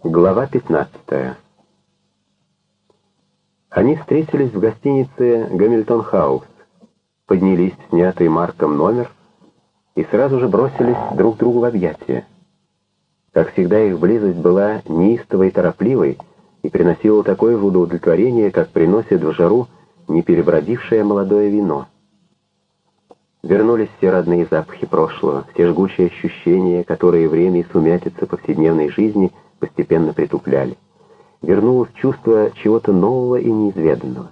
Глава 15. Они встретились в гостинице «Гамильтон-хаус», поднялись в снятый Марком номер и сразу же бросились друг другу в объятия. Как всегда, их близость была неистовой и торопливой и приносила такое же удовлетворение, как приносит в жару неперебродившее молодое вино. Вернулись все родные запахи прошлого, все жгучие ощущения, которые время и сумятица повседневной жизни постепенно притупляли. Вернулось чувство чего-то нового и неизведанного.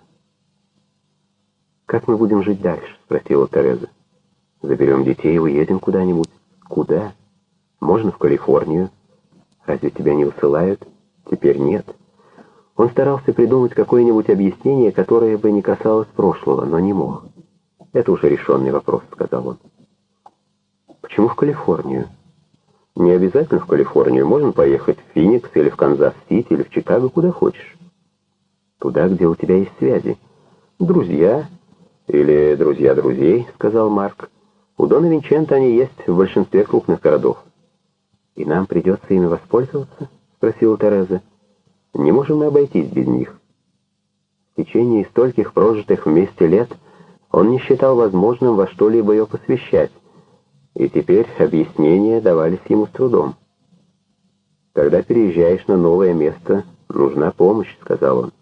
«Как мы будем жить дальше?» — спросила Тереза. «Заберем детей и уедем куда-нибудь». «Куда? Можно в Калифорнию. Разве тебя не высылают?» «Теперь нет». Он старался придумать какое-нибудь объяснение, которое бы не касалось прошлого, но не мог. «Это уже решенный вопрос», — сказал он. «Почему в Калифорнию?» «Не обязательно в Калифорнию. Можно поехать в Феникс или в Канзас-Сити или в Чикаго, куда хочешь. Туда, где у тебя есть связи. Друзья или друзья друзей», — сказал Марк. «У Дона Винченто они есть в большинстве крупных городов». «И нам придется ими воспользоваться?» — спросила Тереза. «Не можем мы обойтись без них». В течение стольких прожитых вместе лет он не считал возможным во что-либо ее посвящать, и теперь объяснения давались ему с трудом. «Когда переезжаешь на новое место, нужна помощь», — сказал он.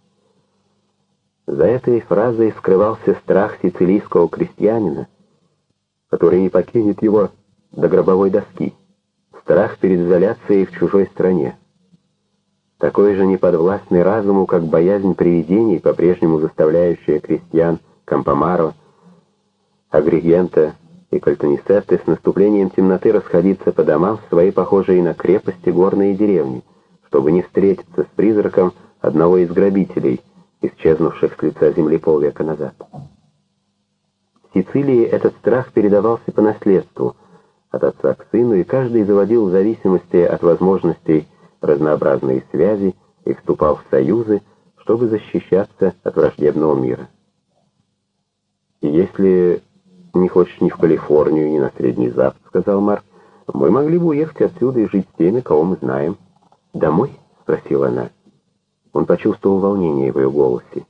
За этой фразой скрывался страх сицилийского крестьянина, который не покинет его до гробовой доски, страх перед изоляцией в чужой стране. Такой же неподвластный разуму, как боязнь привидений, по-прежнему заставляющая крестьян Кампомаро, Агригента и Кальтанисетты с наступлением темноты расходиться по домам в свои похожие на крепости горные деревни, чтобы не встретиться с призраком одного из грабителей, исчезнувших с лица земли полвека назад. В Сицилии этот страх передавался по наследству от отца к сыну, и каждый заводил в зависимости от возможностей разнообразные связи и вступал в союзы, чтобы защищаться от враждебного мира. И если не хочешь ни в Калифорнию, ни на Средний Запад, — сказал Марк, — мы могли бы уехать отсюда и жить с теми, кого мы знаем. «Домой?» — спросила она. Он почувствовал волнение в ее голосе.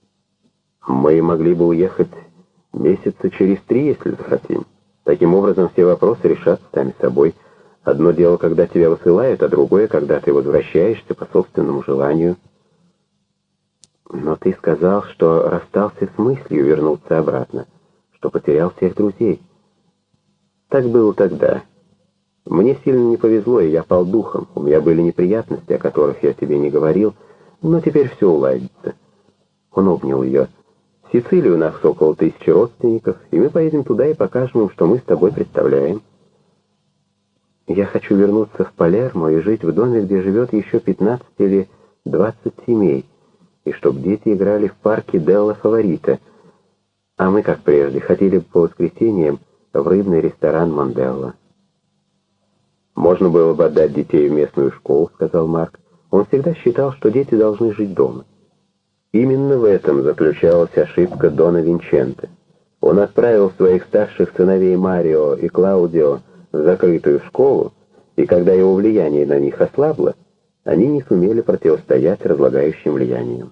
«Мы могли бы уехать месяца через 3, если захотим. Таким образом, все вопросы решатся сами собой. Одно дело, когда тебя высылают, а другое, когда ты возвращаешься по собственному желанию». «Но ты сказал, что расстался с мыслью вернуться обратно, что потерял всех друзей». «Так было тогда. Мне сильно не повезло, и я пал духом. У меня были неприятности, о которых я тебе не говорил, но теперь все уладится». Он обнял ее. «В Сицилии у нас около 1000 родственников, и мы поедем туда и покажем им, что мы с тобой представляем». «Я хочу вернуться в Палермо и жить в доме, где живет еще 15 или 20 семей, и чтобы дети играли в парке Делла Фаворита, а мы, как прежде, ходили по воскресеньям в рыбный ресторан Монделло». «Можно было бы отдать детей в местную школу», — сказал Марк. Он всегда считал, что дети должны жить дома. Именно в этом заключалась ошибка Дона Винченто. Он отправил своих старших сыновей Марио и Клаудио в закрытую школу, и когда его влияние на них ослабло, они не сумели противостоять разлагающим влияниям.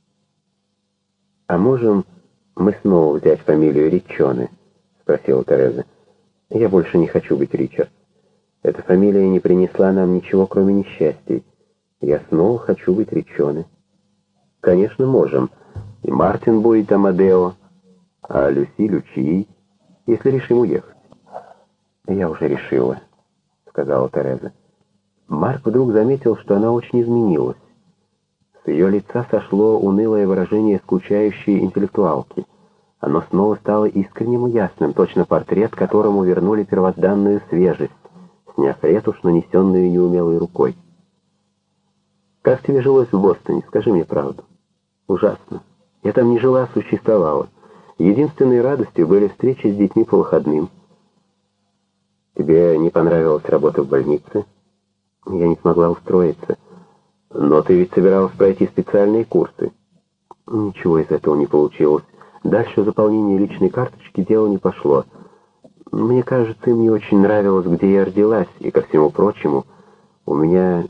«А можем мы снова взять фамилию Риччоне?» — спросила Тереза. «Я больше не хочу быть Ричард. Эта фамилия не принесла нам ничего, кроме несчастий. Я снова хочу быть Риччоне». «Конечно, можем. И Мартин будет Амадео, а Люси Лючии, если решим уехать». «Я уже решила», — сказала Тереза. Марк вдруг заметил, что она очень изменилась. С ее лица сошло унылое выражение скучающей интеллектуалки. Оно снова стало искренним и ясным, точно портрет, которому вернули первозданную свежесть, сняв ретушь, нанесенную неумелой рукой. «Как тебе жилось в Бостоне? Скажи мне правду». «Ужасно. Я там не жила, а существовала. Единственной радостью были встречи с детьми по выходным». «Тебе не понравилась работа в больнице?» «Я не смогла устроиться». «Но ты ведь собиралась пройти специальные курсы». «Ничего из этого не получилось. Дальше заполнение личной карточки дело не пошло. Мне кажется, им не очень нравилось, где я родилась, и, ко всему прочему, у меня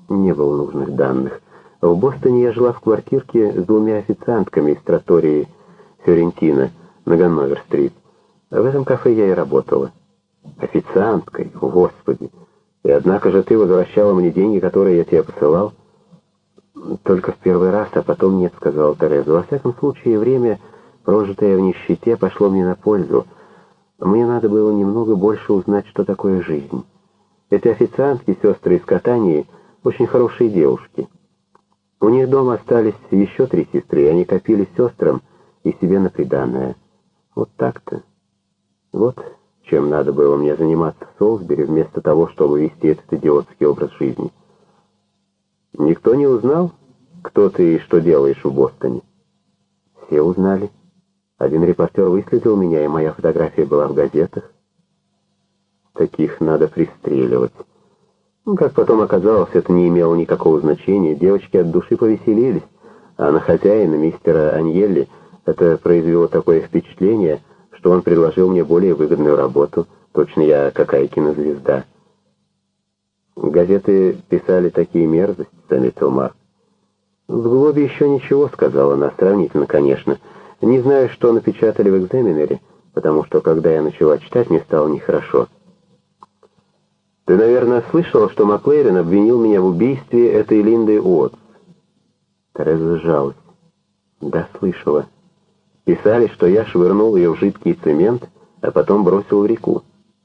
Не было нужных данных. В Бостоне я жила в квартирке с 2 официантками из тротории Фьорентина на Ганновер-стрит. В этом кафе я и работала. Официанткой, Господи! И однако же ты возвращала мне деньги, которые я тебе посылал? Только в первый раз, а потом нет, сказала Тереза. Во всяком случае, время, прожитое в нищете, пошло мне на пользу. Мне надо было немного больше узнать, что такое жизнь. Эти официантки, сестры из Катании, очень хорошие девушки. У них дома остались еще 3 сестры, и они копили сестрам и себе на приданое. Вот так-то. Вот чем надо было мне заниматься в Солсбери, вместо того, чтобы вести этот идиотский образ жизни. Никто не узнал, кто ты и что делаешь в Бостоне? Все узнали. Один репортер выследил меня, и моя фотография была в газетах. Таких надо пристреливать. Как потом оказалось, это не имело никакого значения. Девочки от души повеселились, а на хозяина, мистера Аньелли, это произвело такое впечатление, что он предложил мне более выгодную работу. Точно я какая кинозвезда. Газеты писали такие мерзости, заметил Марк. В Глобе еще ничего, сказала она, сравнительно, конечно. Не знаю, что напечатали в «Экзаменере», потому что, когда я начала читать, мне стало нехорошо. Ты, наверное, слышала, что Маклейрен обвинил меня в убийстве этой Линды Уотс? Тереза сжалась. Да, слышала. Писали, что я швырнул ее в жидкий цемент, а потом бросил в реку.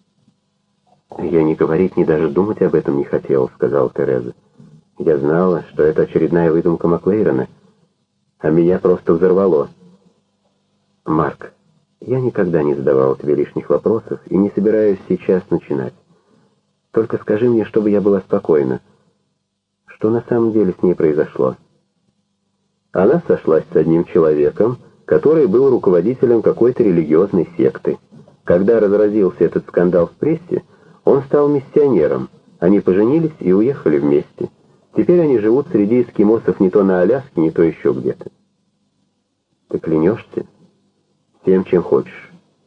Я ни говорить, ни даже думать об этом не хотела, сказала Тереза. Я знала, что это очередная выдумка Маклейрена, а меня просто взорвало. Марк, я никогда не задавал тебе лишних вопросов и не собираюсь сейчас начинать. Только скажи мне, чтобы я была спокойна. Что на самом деле с ней произошло? Она сошлась с одним человеком, который был руководителем какой-то религиозной секты. Когда разразился этот скандал в прессе, он стал миссионером. Они поженились и уехали вместе. Теперь они живут среди эскимосов не то на Аляске, не то еще где-то. Ты клянешься? Всем, чем хочешь.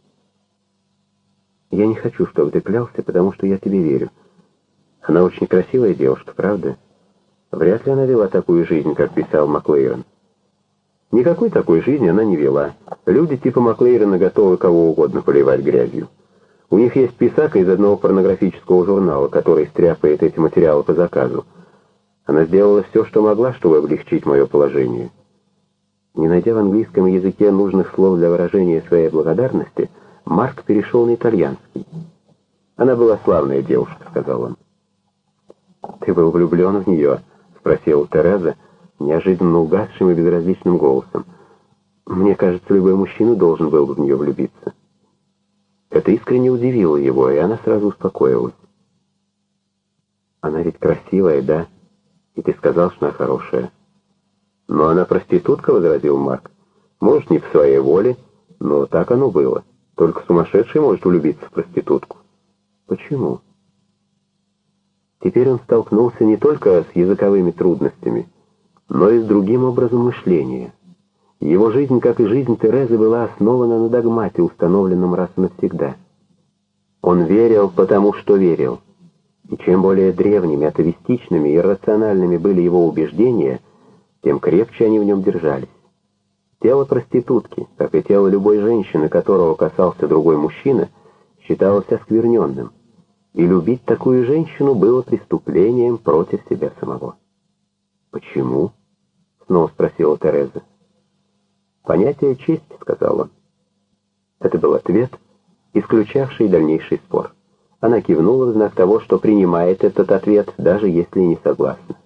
Я не хочу, чтобы ты клялся, потому что я тебе верю. Она очень красивая девушка, правда? Вряд ли она вела такую жизнь, как писал Маклейрен. Никакой такой жизни она не вела. Люди типа Маклейрена готовы кого угодно поливать грязью. У них есть писака из одного порнографического журнала, который стряпает эти материалы по заказу. Она сделала все, что могла, чтобы облегчить мое положение. Не найдя в английском языке нужных слов для выражения своей благодарности, Марк перешел на итальянский. «Она была славная девушка», — сказал он. «Ты был влюблен в нее?» — спросила Тереза, неожиданно угасшим и безразличным голосом. «Мне кажется, любой мужчина должен был бы в нее влюбиться». Это искренне удивило его, и она сразу успокоилась. «Она ведь красивая, да? И ты сказал, что она хорошая». «Но она проститутка», — возразил Марк. «Может, не по своей воле, но так оно было. Только сумасшедший может влюбиться в проститутку». «Почему?» Теперь он столкнулся не только с языковыми трудностями, но и с другим образом мышления. Его жизнь, как и жизнь Терезы, была основана на догмате, установленном раз и навсегда. Он верил, потому что верил. И чем более древними, атовистичными и иррациональными были его убеждения, тем крепче они в нем держались. Тело проститутки, как и тело любой женщины, которого касался другой мужчина, считалось оскверненным, и любить такую женщину было преступлением против себя самого. «Почему?» — снова спросила Тереза. «Понятие чести», — сказал он. Это был ответ, исключавший дальнейший спор. Она кивнула в знак того, что принимает этот ответ, даже если не согласна.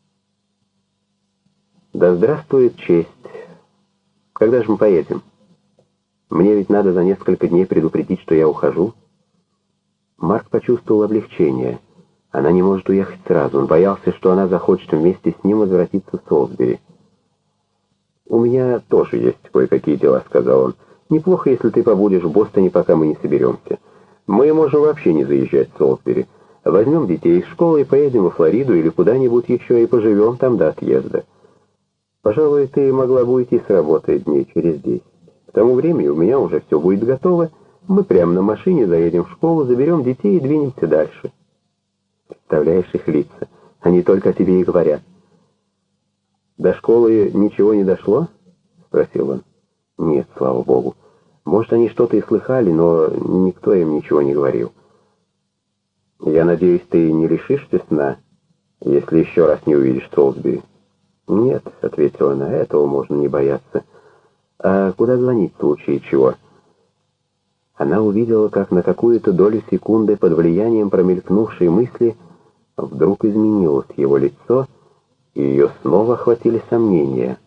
«Да здравствует честь! Когда же мы поедем? Мне ведь надо за несколько дней предупредить, что я ухожу». Марк почувствовал облегчение. Она не может уехать сразу. Он боялся, что она захочет вместе с ним возвратиться в Солсбери. «У меня тоже есть кое-какие дела», — сказал он. «Неплохо, если ты побудешь в Бостоне, пока мы не соберемся. Мы можем вообще не заезжать в Солсбери. Возьмем детей из школы и поедем во Флориду или куда-нибудь еще и поживем там до отъезда. Пожалуй, ты могла бы уйти с работы дней через 10. К тому времени у меня уже все будет готово. Мы прямо на машине заедем в школу, заберем детей и двинемся дальше». Представляешь их лица? Они только о тебе и говорят. «До школы ничего не дошло?» — спросил он. «Нет, слава богу. Может, они что-то и слыхали, но никто им ничего не говорил». «Я надеюсь, ты не лишишься сна, если еще раз не увидишь Солсбери?» «Нет», — ответила она, — «этого можно не бояться. А куда звонить в случае чего?» Она увидела, как на какую-то долю секунды под влиянием промелькнувшей мысли вдруг изменилось его лицо, и ее снова охватили сомнения.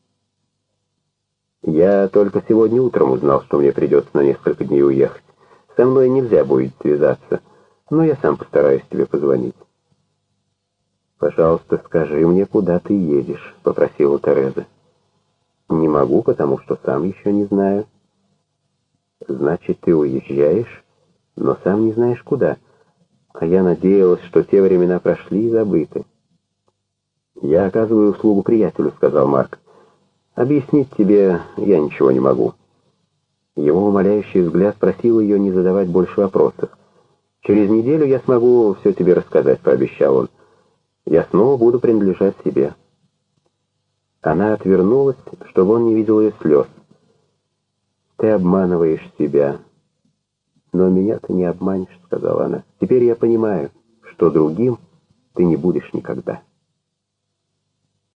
«Я только сегодня утром узнал, что мне придется на несколько дней уехать. Со мной нельзя будет связаться, но я сам постараюсь тебе позвонить». «Пожалуйста, скажи мне, куда ты едешь», — попросила Тереза. «Не могу, потому что сам еще не знаю». «Значит, ты уезжаешь, но сам не знаешь куда. А я надеялась, что те времена прошли и забыты». «Я оказываю услугу приятелю», — сказал Марк. «Объяснить тебе я ничего не могу». Его умоляющий взгляд просил ее не задавать больше вопросов. «Через неделю я смогу все тебе рассказать», — пообещал он. «Я снова буду принадлежать себе». Она отвернулась, чтобы он не видел ее слез. «Ты обманываешь себя». «Но меня ты не обманешь», — сказала она. «Теперь я понимаю, что другим ты не будешь никогда».